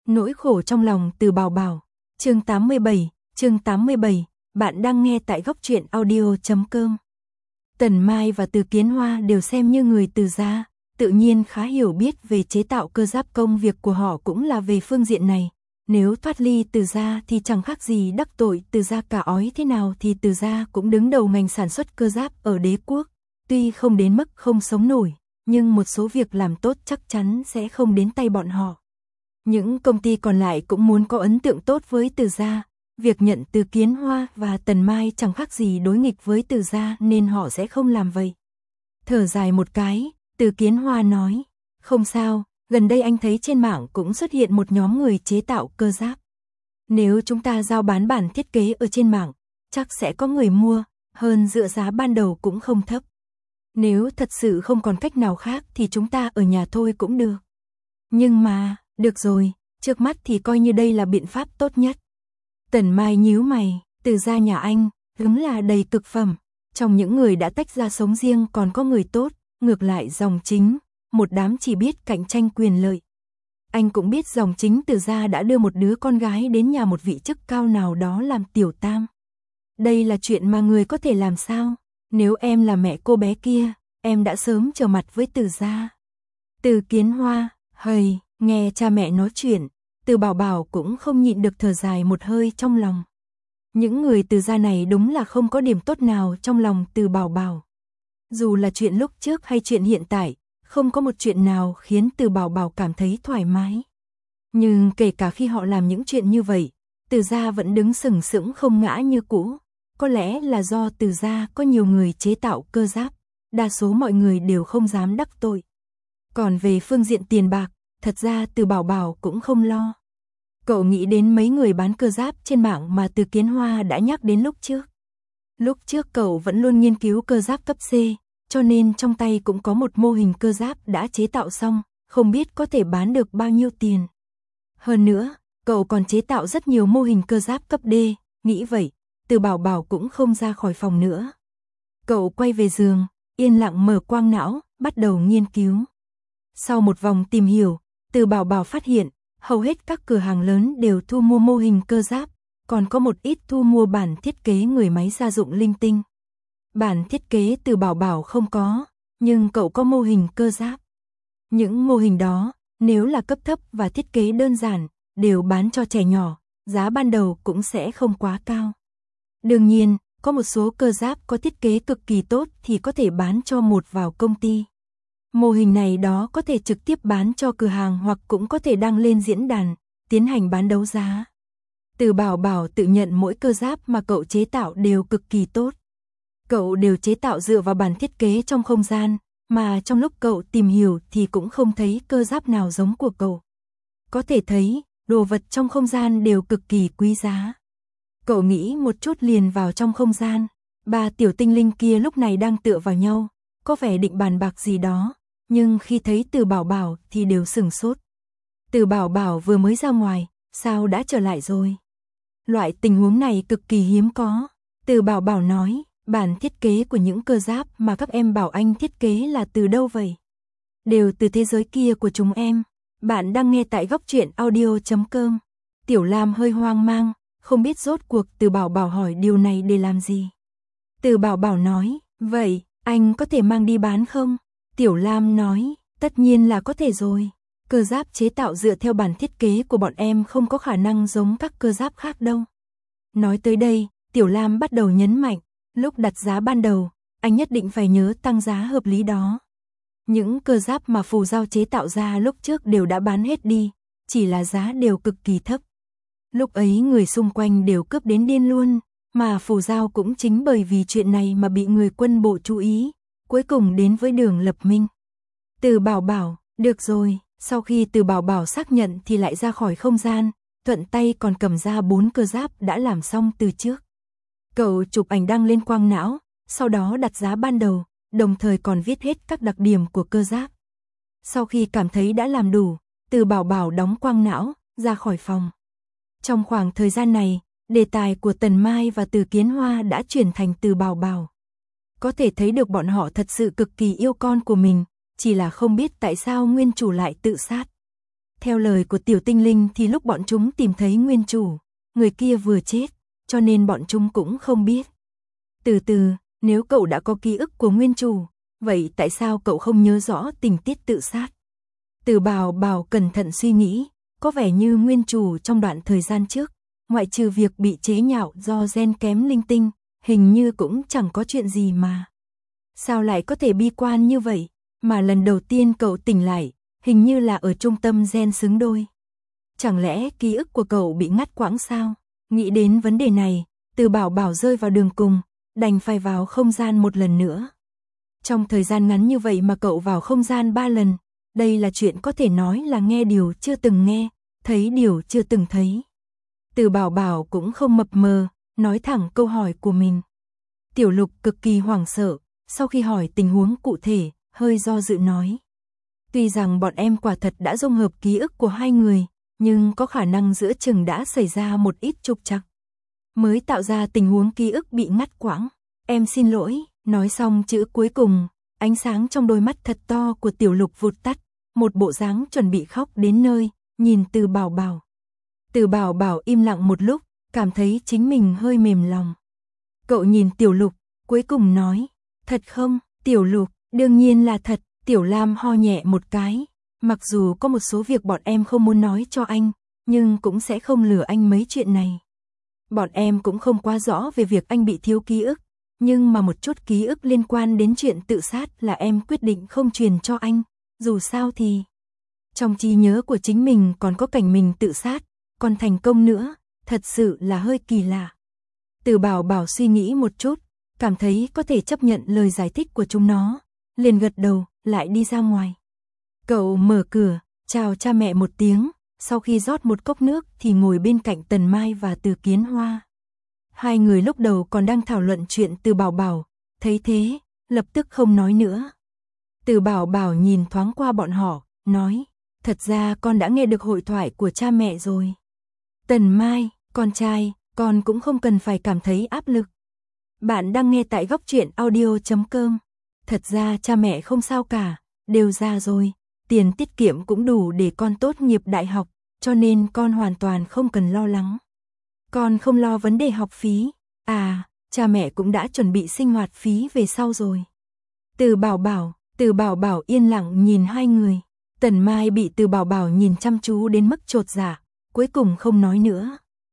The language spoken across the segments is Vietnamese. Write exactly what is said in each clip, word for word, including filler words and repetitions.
Nỗi khổ trong lòng Từ Bảo Bảo. Chương tám mươi bảy, chương tám mươi bảy, bạn đang nghe tại góc truyện audio chấm com. Tần Mai và Từ Kiến Hoa đều xem như người Từ gia, tự nhiên khá hiểu biết về chế tạo cơ giáp, công việc của họ cũng là về phương diện này. Nếu thoát ly Từ gia thì chẳng khác gì đắc tội Từ gia cả, ói thế nào thì Từ gia cũng đứng đầu ngành sản xuất cơ giáp ở đế quốc. Tuy không đến mức không sống nổi, nhưng một số việc làm tốt chắc chắn sẽ không đến tay bọn họ. Những công ty còn lại cũng muốn có ấn tượng tốt với Từ gia. Việc nhận Từ Kiến Hoa và Tần Mai chẳng khác gì đối nghịch với Từ gia nên họ sẽ không làm vậy. Thở dài một cái, Từ Kiến Hoa nói, không sao, gần đây anh thấy trên mạng cũng xuất hiện một nhóm người chế tạo cơ giáp. Nếu chúng ta giao bán bản thiết kế ở trên mạng, chắc sẽ có người mua, hơn dựa giá ban đầu cũng không thấp. Nếu thật sự không còn cách nào khác thì chúng ta ở nhà thôi cũng được. Nhưng mà, được rồi, trước mắt thì coi như đây là biện pháp tốt nhất. Tần Mai nhíu mày, Từ gia nhà anh, đúng là đầy cực phẩm. Trong những người đã tách ra sống riêng còn có người tốt, ngược lại dòng chính, một đám chỉ biết cạnh tranh quyền lợi. Anh cũng biết dòng chính Từ gia đã đưa một đứa con gái đến nhà một vị chức cao nào đó làm tiểu tam. Đây là chuyện mà người có thể làm sao? Nếu em là mẹ cô bé kia, em đã sớm trở mặt với Từ gia. Từ Kiến Hoa, hời, nghe cha mẹ nói chuyện, Từ Bảo Bảo cũng không nhịn được thở dài một hơi trong lòng. Những người Từ gia này đúng là không có điểm tốt nào trong lòng Từ Bảo Bảo. Dù là chuyện lúc trước hay chuyện hiện tại, không có một chuyện nào khiến Từ Bảo Bảo cảm thấy thoải mái. Nhưng kể cả khi họ làm những chuyện như vậy, Từ gia vẫn đứng sừng sững không ngã như cũ. Có lẽ là do Từ gia có nhiều người chế tạo cơ giáp, đa số mọi người đều không dám đắc tội. Còn về phương diện tiền bạc, thật ra Từ Bảo Bảo cũng không lo. Cậu nghĩ đến mấy người bán cơ giáp trên mạng mà Từ Kiến Hoa đã nhắc đến lúc trước. Lúc trước cậu vẫn luôn nghiên cứu cơ giáp cấp C, cho nên trong tay cũng có một mô hình cơ giáp đã chế tạo xong, không biết có thể bán được bao nhiêu tiền. Hơn nữa, cậu còn chế tạo rất nhiều mô hình cơ giáp cấp D, nghĩ vậy, Từ Bảo Bảo cũng không ra khỏi phòng nữa. Cậu quay về giường, yên lặng mở quang não, bắt đầu nghiên cứu. Sau một vòng tìm hiểu, Từ Bảo Bảo phát hiện, hầu hết các cửa hàng lớn đều thu mua mô hình cơ giáp, còn có một ít thu mua bản thiết kế người máy gia dụng linh tinh. Bản thiết kế Từ Bảo Bảo không có, nhưng cậu có mô hình cơ giáp. Những mô hình đó, nếu là cấp thấp và thiết kế đơn giản, đều bán cho trẻ nhỏ, giá ban đầu cũng sẽ không quá cao. Đương nhiên, có một số cơ giáp có thiết kế cực kỳ tốt thì có thể bán cho một vào công ty. Mô hình này đó có thể trực tiếp bán cho cửa hàng hoặc cũng có thể đăng lên diễn đàn, tiến hành bán đấu giá. Từ Bảo Bảo tự nhận mỗi cơ giáp mà cậu chế tạo đều cực kỳ tốt. Cậu đều chế tạo dựa vào bản thiết kế trong không gian, mà trong lúc cậu tìm hiểu thì cũng không thấy cơ giáp nào giống của cậu. Có thể thấy, đồ vật trong không gian đều cực kỳ quý giá. Cậu nghĩ một chút liền vào trong không gian, ba tiểu tinh linh kia lúc này đang tựa vào nhau, có vẻ định bàn bạc gì đó, nhưng khi thấy Từ Bảo Bảo thì đều sửng sốt. Từ Bảo Bảo vừa mới ra ngoài, sao đã trở lại rồi? Loại tình huống này cực kỳ hiếm có. Từ Bảo Bảo nói, bản thiết kế của những cơ giáp mà các em bảo anh thiết kế là từ đâu vậy? Đều từ thế giới kia của chúng em. Bạn đang nghe tại góc truyện audio chấm com. Tiểu Lam hơi hoang mang, không biết rốt cuộc Từ Bảo Bảo hỏi điều này để làm gì. Từ Bảo Bảo nói, vậy, anh có thể mang đi bán không? Tiểu Lam nói, tất nhiên là có thể rồi. Cơ giáp chế tạo dựa theo bản thiết kế của bọn em không có khả năng giống các cơ giáp khác đâu. Nói tới đây, Tiểu Lam bắt đầu nhấn mạnh, lúc đặt giá ban đầu, anh nhất định phải nhớ tăng giá hợp lý đó. Những cơ giáp mà Phù Giao chế tạo ra lúc trước đều đã bán hết đi, chỉ là giá đều cực kỳ thấp. Lúc ấy người xung quanh đều cướp đến điên luôn, mà Phù Giao cũng chính bởi vì chuyện này mà bị người quân bộ chú ý, cuối cùng đến với Đường Lập Minh. Từ Bảo Bảo, được rồi, sau khi Từ Bảo Bảo xác nhận thì lại ra khỏi không gian, thuận tay còn cầm ra bốn cơ giáp đã làm xong từ trước. Cậu chụp ảnh đăng lên quang não, sau đó đặt giá ban đầu, đồng thời còn viết hết các đặc điểm của cơ giáp. Sau khi cảm thấy đã làm đủ, Từ Bảo Bảo đóng quang não, ra khỏi phòng. Trong khoảng thời gian này, đề tài của Tần Mai và Từ Kiến Hoa đã chuyển thành Từ Bảo Bảo. Có thể thấy được bọn họ thật sự cực kỳ yêu con của mình, chỉ là không biết tại sao nguyên chủ lại tự sát. Theo lời của tiểu tinh linh thì lúc bọn chúng tìm thấy nguyên chủ, người kia vừa chết, cho nên bọn chúng cũng không biết. Từ từ, nếu cậu đã có ký ức của nguyên chủ, vậy tại sao cậu không nhớ rõ tình tiết tự sát? Từ Bảo Bảo cẩn thận suy nghĩ, có vẻ như nguyên chủ trong đoạn thời gian trước, ngoại trừ việc bị chế nhạo do gen kém linh tinh, hình như cũng chẳng có chuyện gì mà. Sao lại có thể bi quan như vậy, mà lần đầu tiên cậu tỉnh lại, hình như là ở trung tâm gen xứng đôi. Chẳng lẽ ký ức của cậu bị ngắt quãng sao? Nghĩ đến vấn đề này, Từ Bảo Bảo rơi vào đường cùng, đành phải vào không gian một lần nữa. Trong thời gian ngắn như vậy mà cậu vào không gian ba lần, đây là chuyện có thể nói là nghe điều chưa từng nghe, thấy điều chưa từng thấy. Từ Bảo Bảo cũng không mập mờ, nói thẳng câu hỏi của mình. Tiểu Lục cực kỳ hoảng sợ, sau khi hỏi tình huống cụ thể, hơi do dự nói. Tuy rằng bọn em quả thật đã dung hợp ký ức của hai người, nhưng có khả năng giữa chừng đã xảy ra một ít trục trặc, mới tạo ra tình huống ký ức bị ngắt quãng. Em xin lỗi, nói xong chữ cuối cùng, ánh sáng trong đôi mắt thật to của Tiểu Lục vụt tắt, một bộ dáng chuẩn bị khóc đến nơi, nhìn Từ Bảo Bảo. Từ Bảo Bảo im lặng một lúc, cảm thấy chính mình hơi mềm lòng. Cậu nhìn Tiểu Lục, cuối cùng nói, thật không? Tiểu Lục, đương nhiên là thật. Tiểu Lam ho nhẹ một cái, mặc dù có một số việc bọn em không muốn nói cho anh, nhưng cũng sẽ không lừa anh mấy chuyện này. Bọn em cũng không quá rõ về việc anh bị thiếu ký ức, nhưng mà một chút ký ức liên quan đến chuyện tự sát là em quyết định không truyền cho anh, dù sao thì trong trí nhớ của chính mình còn có cảnh mình tự sát, còn thành công nữa, thật sự là hơi kỳ lạ. Từ Bảo Bảo suy nghĩ một chút, cảm thấy có thể chấp nhận lời giải thích của chúng nó, liền gật đầu, lại đi ra ngoài. Cậu mở cửa, chào cha mẹ một tiếng, sau khi rót một cốc nước thì ngồi bên cạnh Tần Mai và Từ Kiến Hoa. Hai người lúc đầu còn đang thảo luận chuyện Từ Bảo Bảo, thấy thế, lập tức không nói nữa. Từ Bảo Bảo nhìn thoáng qua bọn họ, nói, thật ra con đã nghe được hội thoại của cha mẹ rồi. Tần Mai, con trai, con cũng không cần phải cảm thấy áp lực. Bạn đang nghe tại góc truyện audio chấm com. Thật ra cha mẹ không sao cả, đều già rồi, tiền tiết kiệm cũng đủ để con tốt nghiệp đại học, cho nên con hoàn toàn không cần lo lắng. Con không lo vấn đề học phí, à, cha mẹ cũng đã chuẩn bị sinh hoạt phí về sau rồi. Từ Bảo Bảo, Từ Bảo Bảo yên lặng nhìn hai người, Tần Mai bị Từ Bảo Bảo nhìn chăm chú đến mức chột dạ, cuối cùng không nói nữa.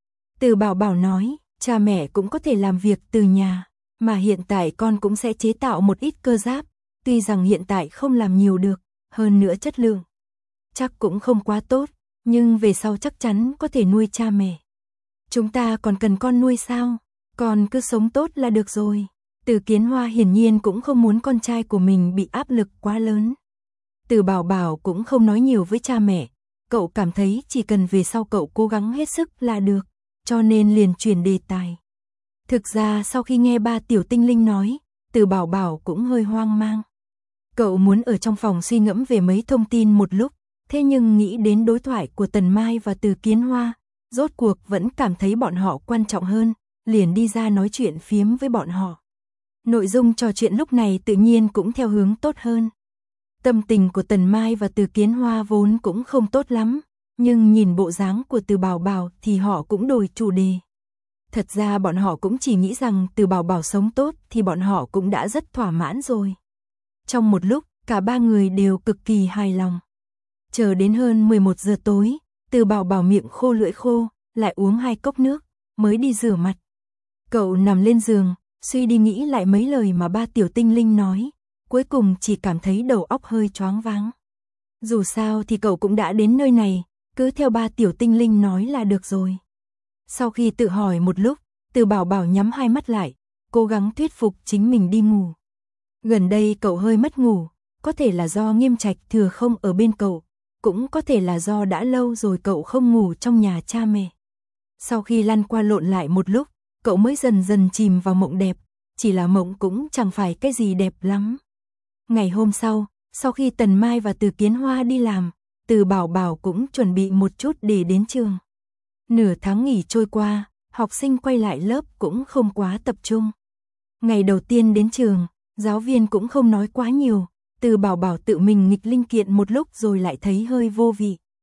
Từ Bảo Bảo nói, cha mẹ cũng có thể làm việc từ nhà. Mà hiện tại con cũng sẽ chế tạo một ít cơ giáp, tuy rằng hiện tại không làm nhiều được, hơn nữa chất lượng chắc cũng không quá tốt, nhưng về sau chắc chắn có thể nuôi cha mẹ. Chúng ta còn cần con nuôi sao? Con cứ sống tốt là được rồi. Từ Kiến Hoa hiển nhiên cũng không muốn con trai của mình bị áp lực quá lớn. Từ Bảo Bảo cũng không nói nhiều với cha mẹ, cậu cảm thấy chỉ cần về sau cậu cố gắng hết sức là được, cho nên liền chuyển đề tài. Thực ra sau khi nghe ba tiểu tinh linh nói, Từ Bảo Bảo cũng hơi hoang mang. Cậu muốn ở trong phòng suy ngẫm về mấy thông tin một lúc, thế nhưng nghĩ đến đối thoại của Tần Mai và Từ Kiến Hoa, rốt cuộc vẫn cảm thấy bọn họ quan trọng hơn, liền đi ra nói chuyện phiếm với bọn họ. Nội dung trò chuyện lúc này tự nhiên cũng theo hướng tốt hơn. Tâm tình của Tần Mai và Từ Kiến Hoa vốn cũng không tốt lắm, nhưng nhìn bộ dáng của Từ Bảo Bảo thì họ cũng đổi chủ đề. Thật ra bọn họ cũng chỉ nghĩ rằng Từ Bảo Bảo sống tốt thì bọn họ cũng đã rất thỏa mãn rồi. Trong một lúc, cả ba người đều cực kỳ hài lòng. Chờ đến hơn mười một giờ tối, Từ Bảo Bảo miệng khô lưỡi khô, lại uống hai cốc nước, mới đi rửa mặt. Cậu nằm lên giường, suy đi nghĩ lại mấy lời mà ba tiểu tinh linh nói, cuối cùng chỉ cảm thấy đầu óc hơi choáng váng. Dù sao thì cậu cũng đã đến nơi này, cứ theo ba tiểu tinh linh nói là được rồi. Sau khi tự hỏi một lúc, Từ Bảo Bảo nhắm hai mắt lại, cố gắng thuyết phục chính mình đi ngủ. Gần đây cậu hơi mất ngủ, có thể là do Nghiêm Trạch thừa không ở bên cậu, cũng có thể là do đã lâu rồi cậu không ngủ trong nhà cha mẹ. Sau khi lăn qua lộn lại một lúc, cậu mới dần dần chìm vào mộng đẹp, chỉ là mộng cũng chẳng phải cái gì đẹp lắm. Ngày hôm sau, sau khi Tần Mai và Từ Kiến Hoa đi làm, Từ Bảo Bảo cũng chuẩn bị một chút để đến trường. Nửa tháng nghỉ trôi qua, học sinh quay lại lớp cũng không quá tập trung. Ngày đầu tiên đến trường, giáo viên cũng không nói quá nhiều, Từ Bảo Bảo tự mình nghịch linh kiện một lúc rồi lại thấy hơi vô vị.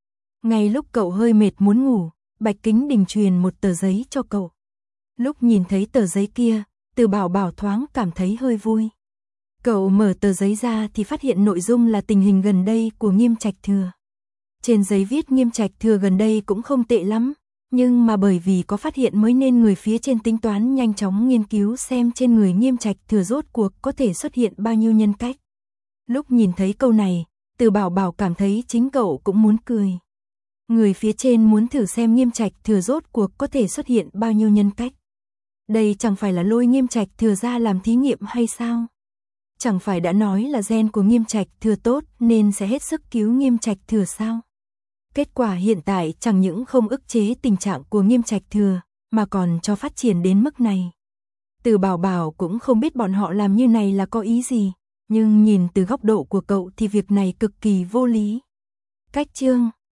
Ngay lúc cậu hơi mệt muốn ngủ, Bạch Kính Đình truyền một tờ giấy cho cậu. Lúc nhìn thấy tờ giấy kia, Từ Bảo Bảo thoáng cảm thấy hơi vui. Cậu mở tờ giấy ra thì phát hiện nội dung là tình hình gần đây của Nghiêm Trạch Thừa. Trên giấy viết Nghiêm Trạch Thừa gần đây cũng không tệ lắm, nhưng mà bởi vì có phát hiện mới nên người phía trên tính toán nhanh chóng nghiên cứu xem trên người Nghiêm Trạch Thừa rốt cuộc có thể xuất hiện bao nhiêu nhân cách. Lúc nhìn thấy câu này, Từ Bảo Bảo cảm thấy chính cậu cũng muốn cười. Người phía trên muốn thử xem Nghiêm Trạch Thừa rốt cuộc có thể xuất hiện bao nhiêu nhân cách. Đây chẳng phải là lôi Nghiêm Trạch Thừa ra làm thí nghiệm hay sao? Chẳng phải đã nói là gen của Nghiêm Trạch Thừa tốt nên sẽ hết sức cứu Nghiêm Trạch Thừa sao? Kết quả hiện tại chẳng những không ức chế tình trạng của Nghiêm Trạch Thừa, mà còn cho phát triển đến mức này. Từ Bảo Bảo cũng không biết bọn họ làm như này là có ý gì, nhưng nhìn từ góc độ của cậu thì việc này cực kỳ vô lý. Cách chương